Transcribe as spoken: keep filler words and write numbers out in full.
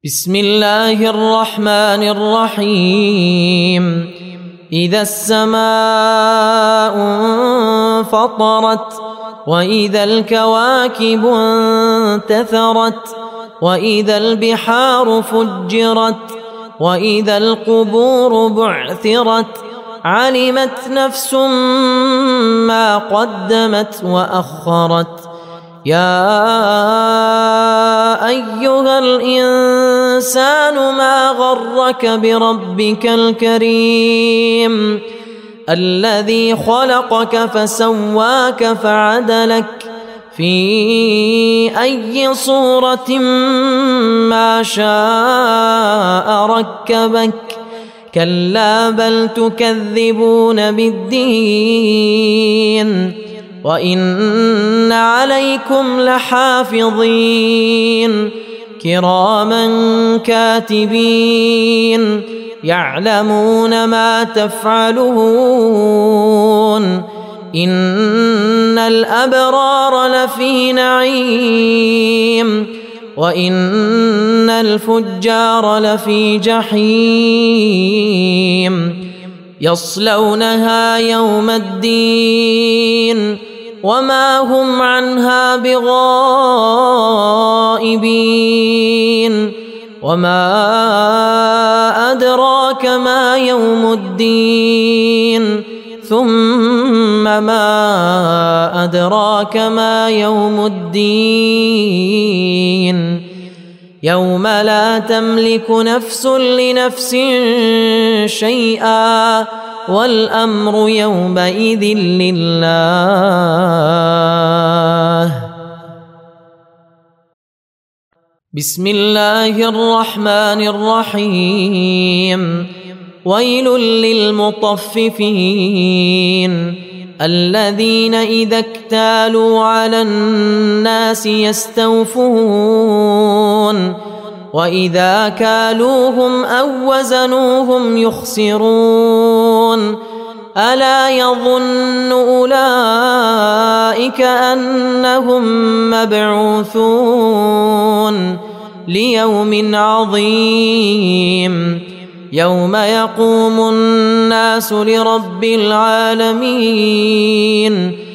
بسم الله الرحمن الرحيم. إذا السماء انفطرت وإذا الكواكب انتثرت وإذا البحار فجرت وإذا القبور بعثرت علمت نفس ما قدمت وأخرت. يا أيها الإنسان ما غرك بربك الكريم الذي خلقك فسواك فعدلك في أي صورة ما شاء ركبك. كلا بل تكذبون بالدين وإن عليكم لحافظين كراما كاتبين يعلمون ما تفعلون. إن الأبرار لفي نعيم وإن الفجار لفي جحيم يصلونها يوم الدين وما هم عنها بغائبين. وما أدراك ما يوم الدين ثم ما أدراك ما يوم الدين يوم لا تملك نفس لنفس شيئا والأمر يومئذ لله. بسم الله الرحمن الرحيم. ويل للمطففين الذين إذا اكتالوا على الناس يستوفون وإذا كالوهم أو وزنوهم يخسرون. ألا يظن أولئك أنهم مبعوثون ليوم عظيم يوم يقوم الناس لرب العالمين.